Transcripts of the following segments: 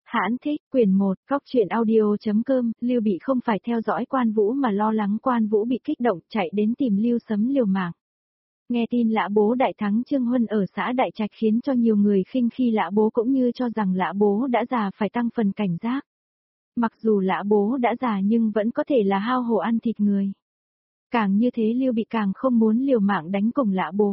Hãn thích, quyển 1, Cóc truyện audio.com, Lưu Bị không phải theo dõi Quan Vũ mà lo lắng Quan Vũ bị kích động chạy đến tìm Lưu Sấm liều mạng. Nghe tin Lã Bố đại thắng Trương Huân ở xã Đại Trạch khiến cho nhiều người khinh khi Lã Bố cũng như cho rằng Lã Bố đã già phải tăng phần cảnh giác. Mặc dù Lã Bố đã già nhưng vẫn có thể là hao hổ ăn thịt người. Càng như thế Lưu Bị càng không muốn liều mạng đánh cùng Lã Bố.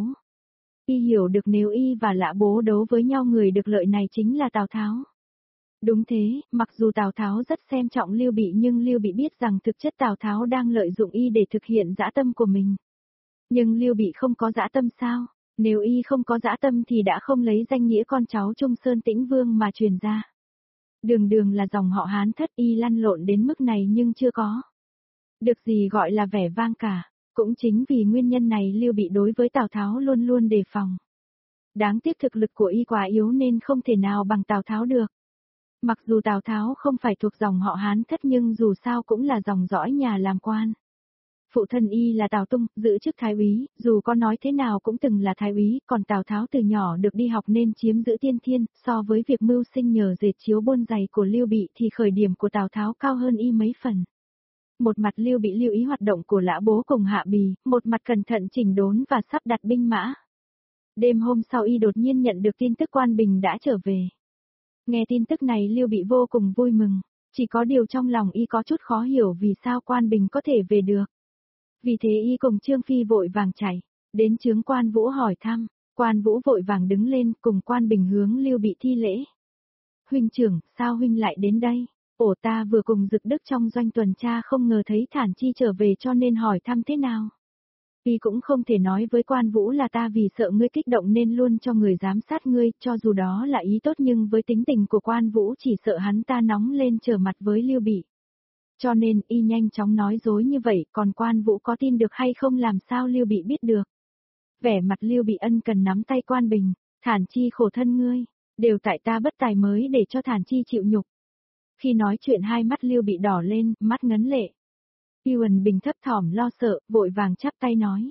Y hiểu được nếu Y và Lã Bố đấu với nhau người được lợi này chính là Tào Tháo. Đúng thế, mặc dù Tào Tháo rất xem trọng Lưu Bị nhưng Lưu Bị biết rằng thực chất Tào Tháo đang lợi dụng Y để thực hiện dã tâm của mình. Nhưng Lưu Bị không có dã tâm sao? Nếu Y không có dã tâm thì đã không lấy danh nghĩa con cháu Trung Sơn Tĩnh Vương mà truyền ra. Đường đường là dòng họ Hán thất Y lăn lộn đến mức này nhưng chưa có được gì gọi là vẻ vang cả. Cũng chính vì nguyên nhân này Lưu Bị đối với Tào Tháo luôn luôn đề phòng. Đáng tiếc thực lực của Y quá yếu nên không thể nào bằng Tào Tháo được. Mặc dù Tào Tháo không phải thuộc dòng họ Hán thất nhưng dù sao cũng là dòng dõi nhà làm quan. Phụ thân Y là Tào Tung, giữ chức thái úy, dù có nói thế nào cũng từng là thái úy, còn Tào Tháo từ nhỏ được đi học nên chiếm giữ tiên thiên, so với việc mưu sinh nhờ dệt chiếu buôn giày của Lưu Bị thì khởi điểm của Tào Tháo cao hơn Y mấy phần. Một mặt Lưu Bị lưu ý hoạt động của Lã Bố cùng Hạ Bì, một mặt cẩn thận chỉnh đốn và sắp đặt binh mã. Đêm hôm sau Y đột nhiên nhận được tin tức Quan Bình đã trở về. Nghe tin tức này Lưu Bị vô cùng vui mừng, chỉ có điều trong lòng Y có chút khó hiểu vì sao Quan Bình có thể về được. Vì thế Y cùng Trương Phi vội vàng chạy, đến chướng Quan Vũ hỏi thăm, Quan Vũ vội vàng đứng lên cùng Quan Bình hướng Lưu Bị thi lễ. Huynh trưởng, sao huynh lại đến đây? Ổ ta vừa cùng Dực Đức trong doanh tuần tra không ngờ thấy Thản Chi trở về cho nên hỏi thăm thế nào. Y cũng không thể nói với Quan Vũ là ta vì sợ ngươi kích động nên luôn cho người giám sát ngươi, cho dù đó là ý tốt nhưng với tính tình của Quan Vũ chỉ sợ hắn ta nóng lên trở mặt với Lưu Bị. Cho nên Y nhanh chóng nói dối như vậy, còn Quan Vũ có tin được hay không làm sao Lưu Bị biết được. Vẻ mặt Lưu Bị ân cần nắm tay Quan Bình, Thản Chi khổ thân ngươi, đều tại ta bất tài mới để cho Thản Chi chịu nhục. Khi nói chuyện hai mắt Lưu Bị đỏ lên, mắt ngấn lệ. Yuan Bình thấp thỏm lo sợ, vội vàng chắp tay nói.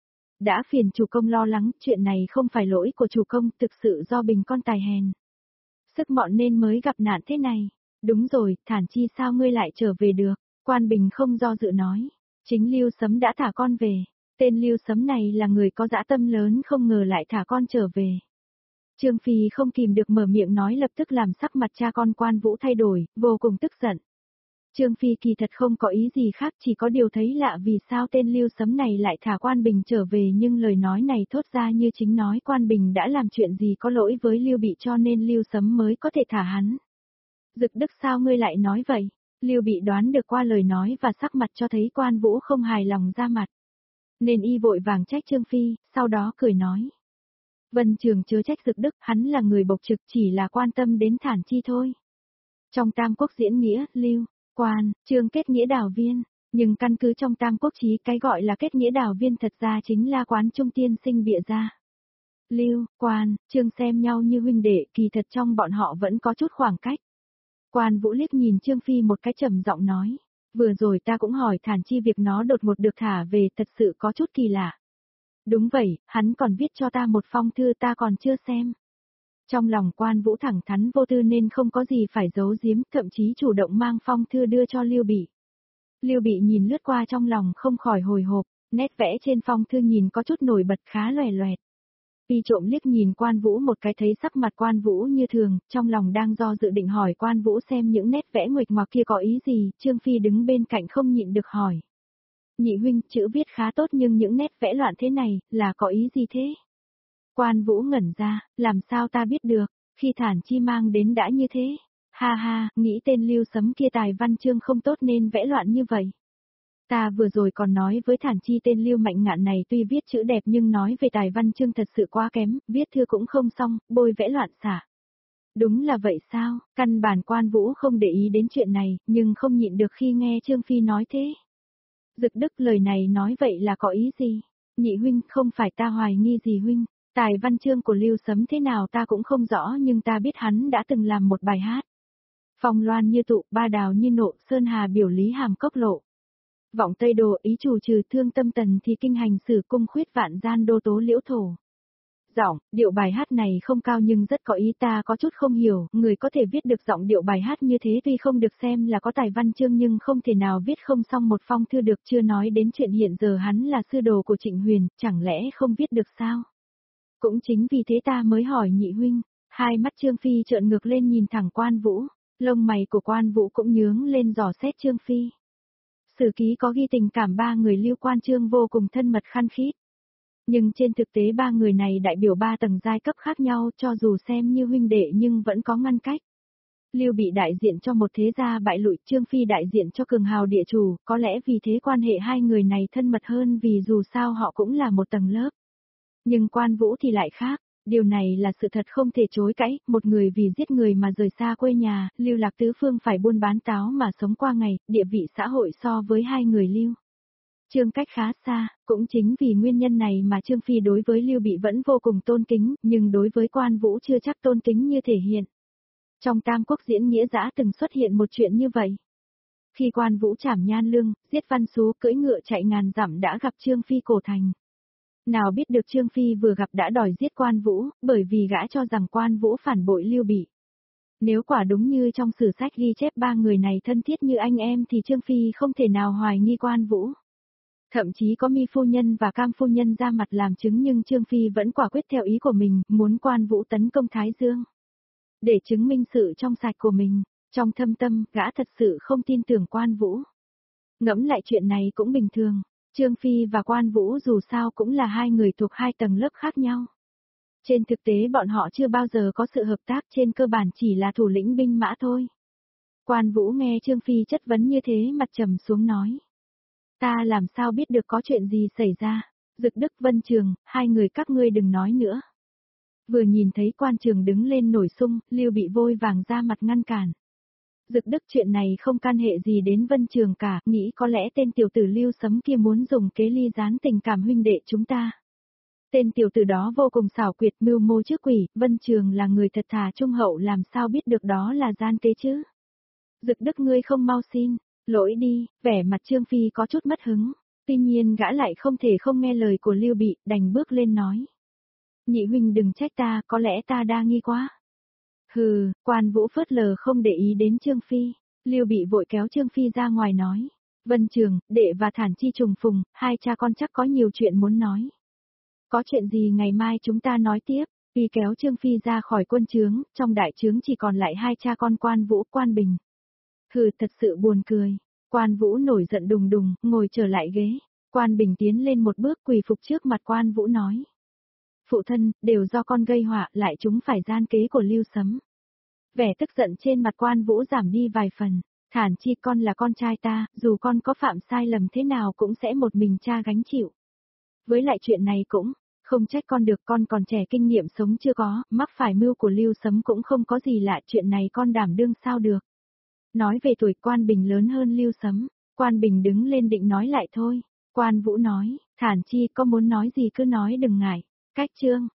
Đã phiền chủ công lo lắng, chuyện này không phải lỗi của chủ công, thực sự do Bình con tài hèn. Sức mọn nên mới gặp nạn thế này. Đúng rồi, Thản Chi sao ngươi lại trở về được? Quan Bình không do dự nói. Chính Lưu Sấm đã thả con về. Tên Lưu Sấm này là người có dã tâm lớn không ngờ lại thả con trở về. Trương Phi không kìm được mở miệng nói lập tức làm sắc mặt cha con Quan Vũ thay đổi, vô cùng tức giận. Trương Phi kỳ thật không có ý gì khác chỉ có điều thấy lạ vì sao tên Lưu Sấm này lại thả Quan Bình trở về nhưng lời nói này thốt ra như chính nói Quan Bình đã làm chuyện gì có lỗi với Lưu Bị cho nên Lưu Sấm mới có thể thả hắn. Dực Đức sao ngươi lại nói vậy? Lưu Bị đoán được qua lời nói và sắc mặt cho thấy Quan Vũ không hài lòng ra mặt. Nên Y vội vàng trách Trương Phi, sau đó cười nói. Vân Trường chớ trách Dực Đức, hắn là người bộc trực chỉ là quan tâm đến Thản Chi thôi. Trong Tam Quốc diễn nghĩa, Lưu, Quan, Trương kết nghĩa đào viên, nhưng căn cứ trong Tam Quốc chí cái gọi là kết nghĩa đào viên thật ra chính là Quán Trung tiên sinh bịa ra. Lưu, Quan, Trương xem nhau như huynh đệ, kỳ thật trong bọn họ vẫn có chút khoảng cách. Quan Vũ liếc nhìn Trương Phi một cái trầm giọng nói, vừa rồi ta cũng hỏi Thản Chi việc nó đột ngột được thả về thật sự có chút kỳ lạ. Đúng vậy, hắn còn viết cho ta một phong thư ta còn chưa xem. Trong lòng Quan Vũ thẳng thắn vô tư nên không có gì phải giấu giếm, thậm chí chủ động mang phong thư đưa cho Lưu Bị. Lưu Bị nhìn lướt qua trong lòng không khỏi hồi hộp, nét vẽ trên phong thư nhìn có chút nổi bật khá loè loẹt. Y trộm liếc nhìn Quan Vũ một cái thấy sắc mặt Quan Vũ như thường, trong lòng đang do dự định hỏi Quan Vũ xem những nét vẽ nguệch ngoạc kia có ý gì, Trương Phi đứng bên cạnh không nhịn được hỏi. Nhị huynh, chữ viết khá tốt nhưng những nét vẽ loạn thế này, là có ý gì thế? Quan Vũ ngẩn ra, làm sao ta biết được, khi Thản Chi mang đến đã như thế. Ha ha, nghĩ tên Lưu Sấm kia tài văn chương không tốt nên vẽ loạn như vậy. Ta vừa rồi còn nói với Thản Chi tên Lưu Mạnh Ngạn này tuy viết chữ đẹp nhưng nói về tài văn chương thật sự quá kém, viết thư cũng không xong, bôi vẽ loạn xả. Đúng là vậy sao, căn bản Quan Vũ không để ý đến chuyện này, nhưng không nhịn được khi nghe Trương Phi nói thế. Dực Đức lời này nói vậy là có ý gì? Nhị huynh, không phải ta hoài nghi gì huynh, tài văn chương của Lưu Sấm thế nào ta cũng không rõ nhưng ta biết hắn đã từng làm một bài hát. Phong loan như tụ, ba đào như nộ, sơn hà biểu lý hàm cốc lộ. Vọng Tây Đồ ý chủ trừ thương tâm tần thì kinh hành sử cung khuyết vạn gian đô tố liễu thổ. Giọng, điệu bài hát này không cao nhưng rất có ý, ta có chút không hiểu, người có thể viết được giọng điệu bài hát như thế tuy không được xem là có tài văn chương nhưng không thể nào viết không xong một phong thư được, chưa nói đến chuyện hiện giờ hắn là sư đồ của Trịnh Huyền, chẳng lẽ không viết được sao? Cũng chính vì thế ta mới hỏi nhị huynh. Hai mắt Trương Phi trợn ngược lên nhìn thẳng Quan Vũ, lông mày của Quan Vũ cũng nhướng lên dò xét Trương Phi. Sử ký có ghi tình cảm ba người Lưu Quan Trương vô cùng thân mật khăng khít. Nhưng trên thực tế ba người này đại biểu ba tầng giai cấp khác nhau, cho dù xem như huynh đệ nhưng vẫn có ngăn cách. Lưu Bị đại diện cho một thế gia bại lụi, Trương Phi đại diện cho cường hào địa chủ, có lẽ vì thế quan hệ hai người này thân mật hơn vì dù sao họ cũng là một tầng lớp. Nhưng Quan Vũ thì lại khác, điều này là sự thật không thể chối cãi, một người vì giết người mà rời xa quê nhà, lưu lạc tứ phương phải buôn bán táo mà sống qua ngày, địa vị xã hội so với hai người Lưu Trương cách khá xa, cũng chính vì nguyên nhân này mà Trương Phi đối với Lưu Bị vẫn vô cùng tôn kính, nhưng đối với Quan Vũ chưa chắc tôn kính như thể hiện. Trong Tam Quốc diễn nghĩa dã từng xuất hiện một chuyện như vậy. Khi Quan Vũ trảm Nhan Lương, giết Văn Sú cưỡi ngựa chạy ngàn dặm đã gặp Trương Phi cổ thành. Nào biết được Trương Phi vừa gặp đã đòi giết Quan Vũ, bởi vì gã cho rằng Quan Vũ phản bội Lưu Bị. Nếu quả đúng như trong sử sách ghi chép ba người này thân thiết như anh em thì Trương Phi không thể nào hoài nghi Quan Vũ. Thậm chí có Mi phu nhân và Cam phu nhân ra mặt làm chứng nhưng Trương Phi vẫn quả quyết theo ý của mình, muốn Quan Vũ tấn công Thái Dương. Để chứng minh sự trong sạch của mình, trong thâm tâm, gã thật sự không tin tưởng Quan Vũ. Ngẫm lại chuyện này cũng bình thường, Trương Phi và Quan Vũ dù sao cũng là hai người thuộc hai tầng lớp khác nhau. Trên thực tế bọn họ chưa bao giờ có sự hợp tác, trên cơ bản chỉ là thủ lĩnh binh mã thôi. Quan Vũ nghe Trương Phi chất vấn như thế mặt trầm xuống nói. Ta làm sao biết được có chuyện gì xảy ra, Dực Đức Vân Trường, hai người các ngươi đừng nói nữa. Vừa nhìn thấy Quan Trường đứng lên nổi sung, Lưu Bị vội vàng ra mặt ngăn cản. Dực Đức chuyện này không can hệ gì đến Vân Trường cả, nghĩ có lẽ tên tiểu tử Lưu Sấm kia muốn dùng kế ly gián tình cảm huynh đệ chúng ta. Tên tiểu tử đó vô cùng xảo quyệt mưu mô trước quỷ, Vân Trường là người thật thà trung hậu làm sao biết được đó là gian kế chứ. Dực Đức ngươi không mau xin, lỗi đi, vẻ mặt Trương Phi có chút mất hứng, tuy nhiên gã lại không thể không nghe lời của Lưu Bị, đành bước lên nói. Nhị huynh đừng trách ta, có lẽ ta đa nghi quá. Hừ, Quan Vũ phớt lờ không để ý đến Trương Phi, Lưu Bị vội kéo Trương Phi ra ngoài nói. Vân Trường, đệ và Thản Chi trùng phùng, hai cha con chắc có nhiều chuyện muốn nói. Có chuyện gì ngày mai chúng ta nói tiếp, vì kéo Trương Phi ra khỏi quân trướng, trong đại trướng chỉ còn lại hai cha con Quan Vũ, Quan Bình. Hừ, thật sự buồn cười. Quan Vũ nổi giận đùng đùng, ngồi trở lại ghế. Quan Bình tiến lên một bước quỳ phục trước mặt Quan Vũ nói. Phụ thân, đều do con gây họa, lại chúng phải gian kế của Lưu Sấm. Vẻ tức giận trên mặt Quan Vũ giảm đi vài phần. Thản Chi con là con trai ta, dù con có phạm sai lầm thế nào cũng sẽ một mình cha gánh chịu. Với lại chuyện này cũng, không trách con được, con còn trẻ kinh nghiệm sống chưa có, mắc phải mưu của Lưu Sấm cũng không có gì lạ, chuyện này con đảm đương sao được. Nói về tuổi Quan Bình lớn hơn Lưu Sấm, Quan Bình đứng lên định nói lại thôi. Quan Vũ nói, Thản Chi có muốn nói gì cứ nói đừng ngại. Cách chương